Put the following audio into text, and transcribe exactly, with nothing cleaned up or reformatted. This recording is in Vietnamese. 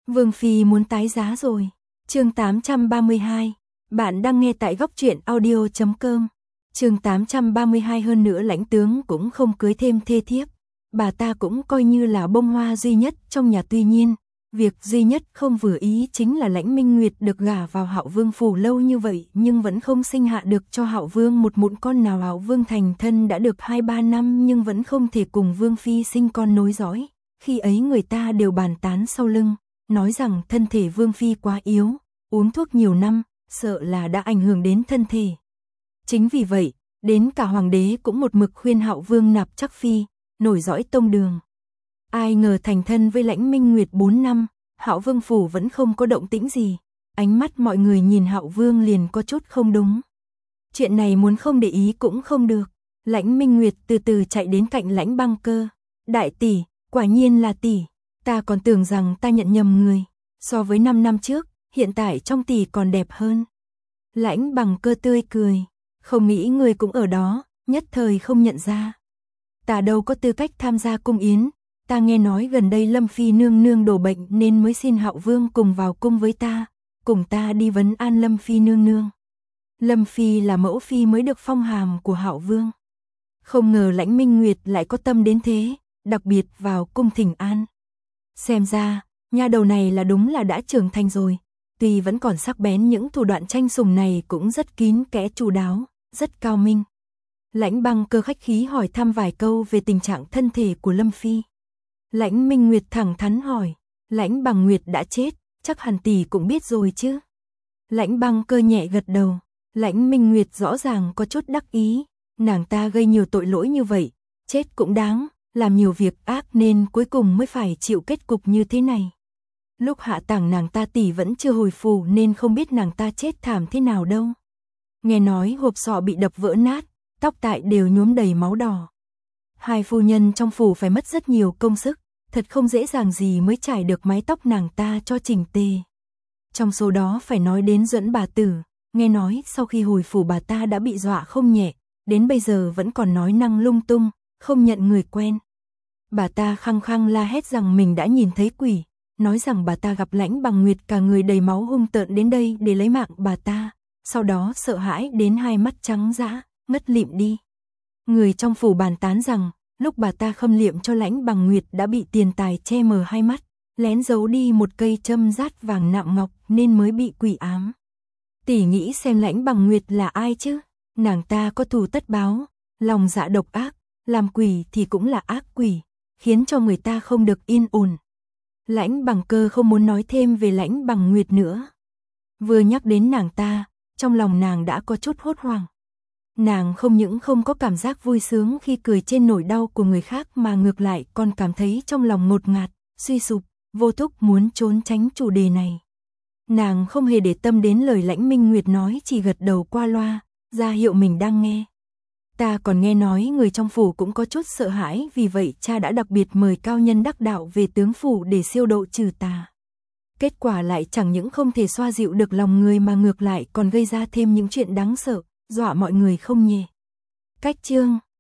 Vương Phi muốn tái giá rồi. Chương tám trăm ba mươi hai. Bạn đang nghe tại góc truyện audio chấm com. Chương tám trăm ba mươi hai. Hơn nữa Lãnh tướng cũng không cưới thêm thê thiếp. Bà ta cũng coi như là bông hoa duy nhất trong nhà, tuy nhiên, việc duy nhất không vừa ý chính là Lãnh Minh Nguyệt được gả vào Hạo Vương phủ lâu như vậy nhưng vẫn không sinh hạ được cho Hạo Vương một mụn con nào. Hạo Vương thành thân đã được hai ba năm nhưng vẫn không thể cùng Vương Phi sinh con nối dõi. Khi ấy người ta đều bàn tán sau lưng, nói rằng thân thể Vương Phi quá yếu, uống thuốc nhiều năm, sợ là đã ảnh hưởng đến thân thể. Chính vì vậy, đến cả hoàng đế cũng một mực khuyên Hạo Vương nạp chắc phi, nổi dõi tông đường. Ai ngờ thành thân với Lãnh Minh Nguyệt bốn năm, Hạo Vương phủ vẫn không có động tĩnh gì. Ánh mắt mọi người nhìn Hạo Vương liền có chút không đúng. Chuyện này muốn không để ý cũng không được. Lãnh Minh Nguyệt từ từ chạy đến cạnh Lãnh Băng Cơ. Đại tỷ, quả nhiên là tỷ. Ta còn tưởng rằng ta nhận nhầm người. So với năm năm trước, hiện tại trong tỷ còn đẹp hơn. Lãnh Bằng Cơ tươi cười. Không nghĩ người cũng ở đó, nhất thời không nhận ra. Ta đâu có tư cách tham gia cung yến. Ta nghe nói gần đây Lâm Phi nương nương đổ bệnh nên mới xin Hạo Vương cùng vào cung với ta, cùng ta đi vấn an Lâm Phi nương nương. Lâm Phi là mẫu phi mới được phong hàm của Hạo Vương. Không ngờ Lãnh Minh Nguyệt lại có tâm đến thế, đặc biệt vào cung thỉnh an. Xem ra, nha đầu này là đúng là đã trưởng thành rồi, tuy vẫn còn sắc bén những thủ đoạn tranh sủng này cũng rất kín kẽ chu đáo, rất cao minh. Lãnh Băng Cơ khách khí hỏi thăm vài câu về tình trạng thân thể của Lâm Phi. Lãnh Minh Nguyệt thẳng thắn hỏi, Lãnh Bằng Nguyệt đã chết, chắc hẳn tỷ cũng biết rồi chứ. Lãnh Băng Cơ nhẹ gật đầu, Lãnh Minh Nguyệt rõ ràng có chút đắc ý, nàng ta gây nhiều tội lỗi như vậy, chết cũng đáng, làm nhiều việc ác nên cuối cùng mới phải chịu kết cục như thế này. Lúc hạ táng nàng ta tỷ vẫn chưa hồi phù nên không biết nàng ta chết thảm thế nào đâu. Nghe nói hộp sọ bị đập vỡ nát, tóc tại đều nhuốm đầy máu đỏ. Hai phu nhân trong phủ phải mất rất nhiều công sức, thật không dễ dàng gì mới trải được mái tóc nàng ta cho chỉnh tề. Trong số đó phải nói đến Duẫn bà tử, nghe nói sau khi hồi phủ bà ta đã bị dọa không nhẹ, đến bây giờ vẫn còn nói năng lung tung, không nhận người quen. Bà ta khăng khăng la hét rằng mình đã nhìn thấy quỷ, nói rằng bà ta gặp Lãnh Bằng Nguyệt cả người đầy máu hung tợn đến đây để lấy mạng bà ta, sau đó sợ hãi đến hai mắt trắng dã, ngất lịm đi. Người trong phủ bàn tán rằng, lúc bà ta khâm liệm cho Lãnh Bằng Nguyệt đã bị tiền tài che mờ hai mắt, lén giấu đi một cây châm rát vàng nạm ngọc nên mới bị quỷ ám. Tỷ nghĩ xem Lãnh Bằng Nguyệt là ai chứ? Nàng ta có thù tất báo, lòng dạ độc ác, làm quỷ thì cũng là ác quỷ, khiến cho người ta không được yên ổn. Lãnh Bằng Cơ không muốn nói thêm về Lãnh Bằng Nguyệt nữa. Vừa nhắc đến nàng ta, trong lòng nàng đã có chút hốt hoảng. Nàng không những không có cảm giác vui sướng khi cười trên nỗi đau của người khác mà ngược lại còn cảm thấy trong lòng ngột ngạt, suy sụp, vô thúc muốn trốn tránh chủ đề này. Nàng không hề để tâm đến lời Lãnh Minh Nguyệt nói, chỉ gật đầu qua loa, ra hiệu mình đang nghe. Ta còn nghe nói người trong phủ cũng có chút sợ hãi, vì vậy cha đã đặc biệt mời cao nhân đắc đạo về tướng phủ để siêu độ trừ tà. Kết quả lại chẳng những không thể xoa dịu được lòng người mà ngược lại còn gây ra thêm những chuyện đáng sợ, dọa mọi người không nhẹ. Cách chương